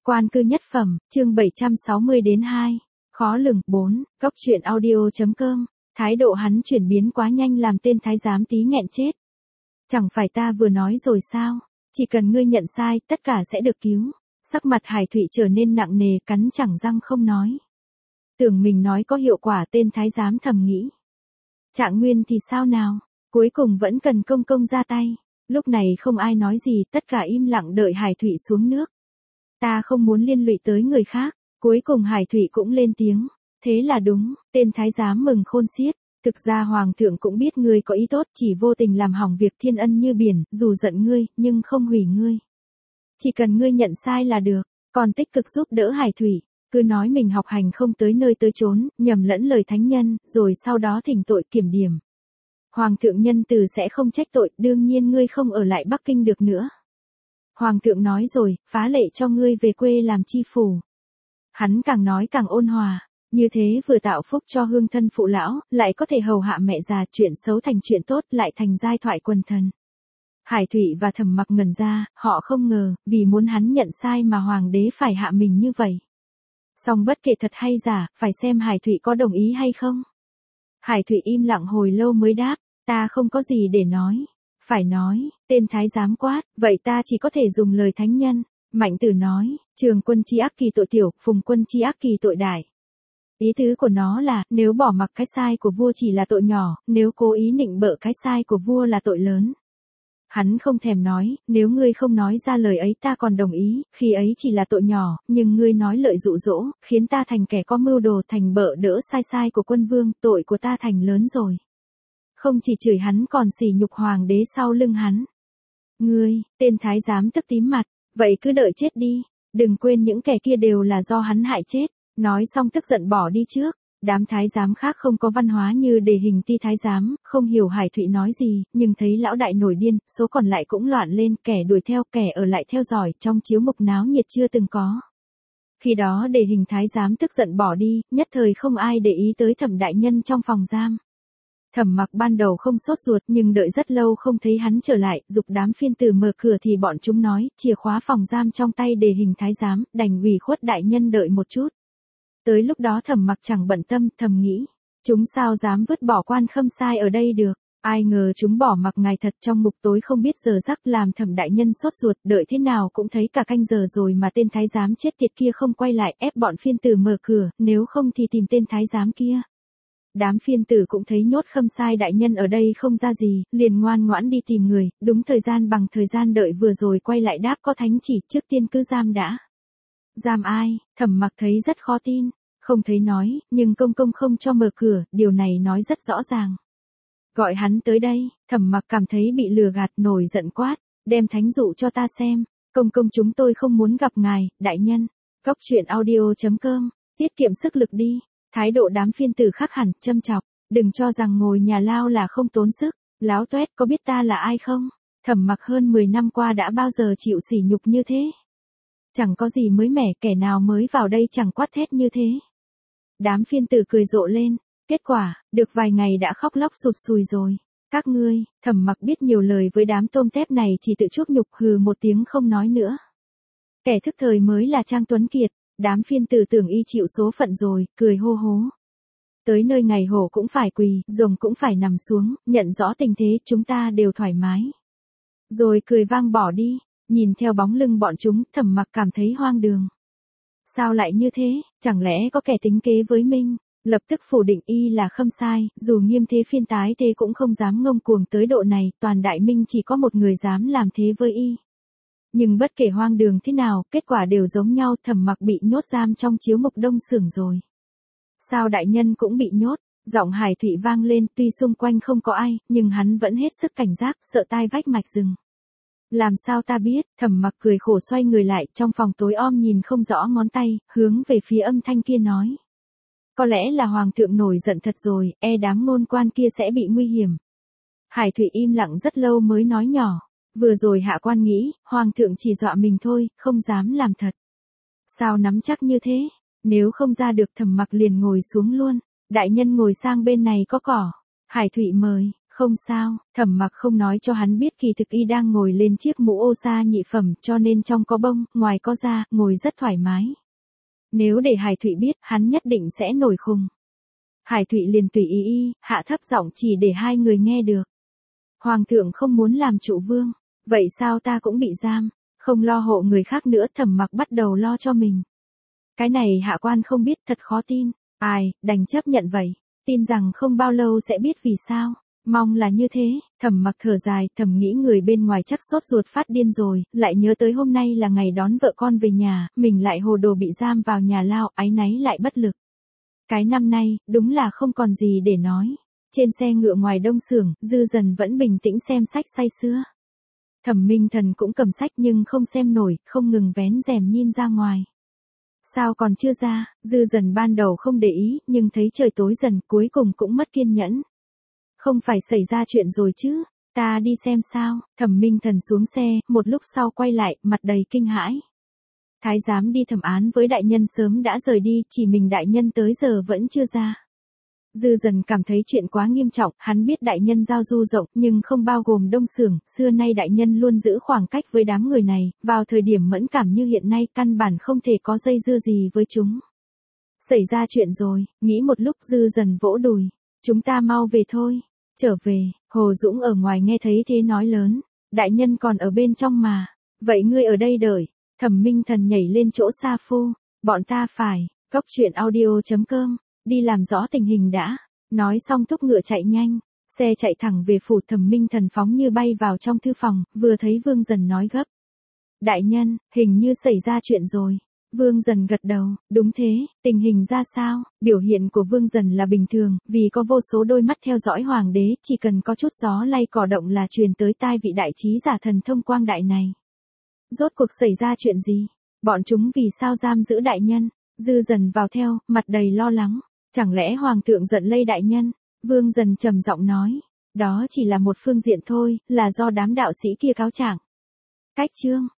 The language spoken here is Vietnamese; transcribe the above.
Quan cư nhất phẩm, chương 760-2. Khó lường, 4, Góc truyện audio.com. Thái độ hắn chuyển biến quá nhanh làm tên thái giám tí nghẹn chết. Chẳng phải ta vừa nói rồi sao, chỉ cần ngươi nhận sai, tất cả sẽ được cứu. Sắc mặt Hải Thụy trở nên nặng nề, cắn chẳng răng không nói. Tưởng mình nói có hiệu quả, tên thái giám thầm nghĩ. Trạng Nguyên thì sao nào, cuối cùng vẫn cần công công ra tay. Lúc này không ai nói gì, tất cả im lặng đợi Hải Thụy xuống nước. Ta không muốn liên lụy tới người khác. Cuối cùng Hải Thụy cũng lên tiếng. Thế là đúng, tên thái giám mừng khôn xiết. Thực ra hoàng thượng cũng biết ngươi có ý tốt, chỉ vô tình làm hỏng việc thiên ân như biển, dù giận ngươi, nhưng không hủy ngươi. Chỉ cần ngươi nhận sai là được, còn tích cực giúp đỡ Hải Thụy. Cứ nói mình học hành không tới nơi tới chốn, nhầm lẫn lời thánh nhân, rồi sau đó thỉnh tội kiểm điểm. Hoàng thượng nhân từ sẽ không trách tội, đương nhiên ngươi không ở lại Bắc Kinh được nữa. Hoàng thượng nói rồi, phá lệ cho ngươi về quê làm chi phủ. Hắn càng nói càng ôn hòa, như thế vừa tạo phúc cho hương thân phụ lão, lại có thể hầu hạ mẹ già, chuyện xấu thành chuyện tốt, lại thành giai thoại quần thần. Hải Thụy và Thẩm Mặc ngẩn ra, họ không ngờ, vì muốn hắn nhận sai mà hoàng đế phải hạ mình như vậy. Song bất kể thật hay giả, phải xem Hải Thụy có đồng ý hay không. Hải Thụy im lặng hồi lâu mới đáp, ta không có gì để nói. Phải nói, tên thái giám quát, vậy ta chỉ có thể dùng lời thánh nhân. Mạnh Tử nói, Trường quân chi ác kỳ tội tiểu, Phùng quân chi ác kỳ tội đại. Ý tứ của nó là, nếu bỏ mặc cái sai của vua chỉ là tội nhỏ, nếu cố ý nịnh bợ cái sai của vua là tội lớn. Hắn không thèm nói, nếu ngươi không nói ra lời ấy ta còn đồng ý, khi ấy chỉ là tội nhỏ, nhưng ngươi nói lợi dụ dỗ, khiến ta thành kẻ có mưu đồ, thành bợ đỡ sai của quân vương, tội của ta thành lớn rồi. Không chỉ chửi hắn còn sỉ nhục hoàng đế sau lưng hắn. Ngươi, tên thái giám tức tím mặt, vậy cứ đợi chết đi, đừng quên những kẻ kia đều là do hắn hại chết. Nói xong tức giận bỏ đi trước. Đám thái giám khác không có văn hóa như Đề Hình Ti thái giám, không hiểu Hải Thụy nói gì, nhưng thấy lão đại nổi điên, số còn lại cũng loạn lên, kẻ đuổi theo, kẻ ở lại theo dõi, trong chiếu mục náo nhiệt chưa từng có. Khi đó Đề Hình thái giám tức giận bỏ đi, nhất thời không ai để ý tới Thẩm đại nhân trong phòng giam. Thẩm Mặc ban đầu không sốt ruột, nhưng đợi rất lâu không thấy hắn trở lại, giục đám phiên tử mở cửa thì bọn chúng nói, chìa khóa phòng giam trong tay Đề Hình thái giám, đành ủy khuất đại nhân đợi một chút. Tới lúc đó Thẩm Mặc chẳng bận tâm, thầm nghĩ, chúng sao dám vứt bỏ Quan Khâm Sai ở đây được, ai ngờ chúng bỏ mặc ngài thật trong mục tối không biết giờ giấc, làm Thẩm đại nhân sốt ruột, đợi thế nào cũng thấy cả canh giờ rồi mà tên thái giám chết tiệt kia không quay lại, ép bọn phiên tử mở cửa, nếu không thì tìm tên thái giám kia. Đám phiên tử cũng thấy nhốt Khâm Sai đại nhân ở đây không ra gì, liền ngoan ngoãn đi tìm người, đúng thời gian bằng thời gian đợi vừa rồi quay lại đáp có thánh chỉ, trước tiên cứ giam đã. Giam ai? Thẩm Mặc thấy rất khó tin, không thấy nói, nhưng công công không cho mở cửa, điều này nói rất rõ ràng. Gọi hắn tới đây, Thẩm Mặc cảm thấy bị lừa gạt, nổi giận quát, đem thánh dụ cho ta xem, công công chúng tôi không muốn gặp ngài, đại nhân. Góc truyện audio.com, tiết kiệm sức lực đi. Thái độ đám phiên tử khác hẳn, châm chọc, đừng cho rằng ngồi nhà lao là không tốn sức, láo toét có biết ta là ai không? Thẩm Mặc hơn 10 năm qua đã bao giờ chịu sỉ nhục như thế? Chẳng có gì mới mẻ, kẻ nào mới vào đây chẳng quát thét như thế. Đám phiên tử cười rộ lên, kết quả, được vài ngày đã khóc lóc sụt sùi rồi. Các ngươi, Thẩm Mặc biết nhiều lời với đám tôm tép này chỉ tự chuốc nhục, hừ một tiếng không nói nữa. Kẻ thức thời mới là Trang Tuấn Kiệt, đám phiên tử tưởng y chịu số phận rồi, cười hô hố. Tới nơi ngày hổ cũng phải quỳ, rồng cũng phải nằm xuống, nhận rõ tình thế, chúng ta đều thoải mái. Rồi cười vang bỏ đi. Nhìn theo bóng lưng bọn chúng, Thẩm Mặc cảm thấy hoang đường. Sao lại như thế, chẳng lẽ có kẻ tính kế với mình, lập tức phủ định y là Khâm Sai, dù nghiêm thế phiên tái thế cũng không dám ngông cuồng tới độ này, toàn Đại Minh chỉ có một người dám làm thế với y. Nhưng bất kể hoang đường thế nào, kết quả đều giống nhau, Thẩm Mặc bị nhốt giam trong chiếu mục Đông Xưởng rồi. Sao đại nhân cũng bị nhốt? Giọng Hải Thụy vang lên, tuy xung quanh không có ai, nhưng hắn vẫn hết sức cảnh giác, sợ tai vách mạch rừng. Làm sao ta biết? Thẩm Mặc cười khổ xoay người lại, trong phòng tối om nhìn không rõ ngón tay, hướng về phía âm thanh kia nói. Có lẽ là hoàng thượng nổi giận thật rồi, đám ngôn quan kia sẽ bị nguy hiểm. Hải Thụy im lặng rất lâu mới nói nhỏ, vừa rồi hạ quan nghĩ, hoàng thượng chỉ dọa mình thôi, không dám làm thật. Sao nắm chắc như thế? Nếu không ra được Thẩm Mặc liền ngồi xuống luôn, đại nhân ngồi sang bên này có cỏ. Hải Thụy mời. Không sao, Thẩm Mặc không nói cho hắn biết kỳ thực y đang ngồi lên chiếc mũ ô sa nhị phẩm cho nên trong có bông, ngoài có da, ngồi rất thoải mái. Nếu để Hải Thụy biết, hắn nhất định sẽ nổi khùng. Hải Thụy liền tùy ý hạ thấp giọng chỉ để hai người nghe được. Hoàng thượng không muốn làm trụ vương, vậy sao ta cũng bị giam, không lo hộ người khác nữa. Thẩm Mặc bắt đầu lo cho mình. Cái này hạ quan không biết, thật khó tin. Ai, đành chấp nhận vậy, tin rằng không bao lâu sẽ biết vì sao. Mong là như thế. Thẩm Mặc thở dài, thầm nghĩ người bên ngoài chắc sốt ruột phát điên rồi, lại nhớ tới hôm nay là ngày đón vợ con về nhà, mình lại hồ đồ bị giam vào nhà lao, áy náy lại bất lực. Cái năm nay, đúng là không còn gì để nói. Trên xe ngựa ngoài đông xưởng, Dư Dần vẫn bình tĩnh xem sách say sưa. Thẩm Minh Thần cũng cầm sách nhưng không xem nổi, không ngừng vén rèm nhìn ra ngoài. Sao còn chưa ra? Dư Dần ban đầu không để ý, nhưng thấy trời tối dần, cuối cùng cũng mất kiên nhẫn. Không phải xảy ra chuyện rồi chứ, ta đi xem sao. Thẩm Minh Thần xuống xe, một lúc sau quay lại, mặt đầy kinh hãi. Thái giám đi thẩm án với đại nhân sớm đã rời đi, chỉ mình đại nhân tới giờ vẫn chưa ra. Dư Dần cảm thấy chuyện quá nghiêm trọng, hắn biết đại nhân giao du rộng nhưng không bao gồm đông xưởng, xưa nay đại nhân luôn giữ khoảng cách với đám người này, vào thời điểm mẫn cảm như hiện nay căn bản không thể có dây dưa gì với chúng. Xảy ra chuyện rồi, nghĩ một lúc Dư Dần vỗ đùi, chúng ta mau về thôi. Trở về, Hồ Dũng ở ngoài nghe thấy thế nói lớn, đại nhân còn ở bên trong mà, vậy ngươi ở đây đợi. Thẩm Minh Thần nhảy lên chỗ Sa Phu, bọn ta phải, cốc truyện audio.com, đi làm rõ tình hình đã. Nói xong thúc ngựa chạy nhanh, xe chạy thẳng về phủ. Thẩm Minh Thần phóng như bay vào trong thư phòng, vừa thấy Vương Dần nói gấp. Đại nhân, hình như xảy ra chuyện rồi. Vương Dần gật đầu, đúng thế, tình hình ra sao? Biểu hiện của Vương Dần là bình thường, vì có vô số đôi mắt theo dõi hoàng đế, chỉ cần có chút gió lay cỏ động là truyền tới tai vị đại trí giả thần thông quang đại này. Rốt cuộc xảy ra chuyện gì? Bọn chúng vì sao giam giữ đại nhân? Dư Dần vào theo, mặt đầy lo lắng. Chẳng lẽ hoàng thượng giận lây đại nhân? Vương Dần trầm giọng nói. Đó chỉ là một phương diện thôi, là do đám đạo sĩ kia cáo trạng. Cách chương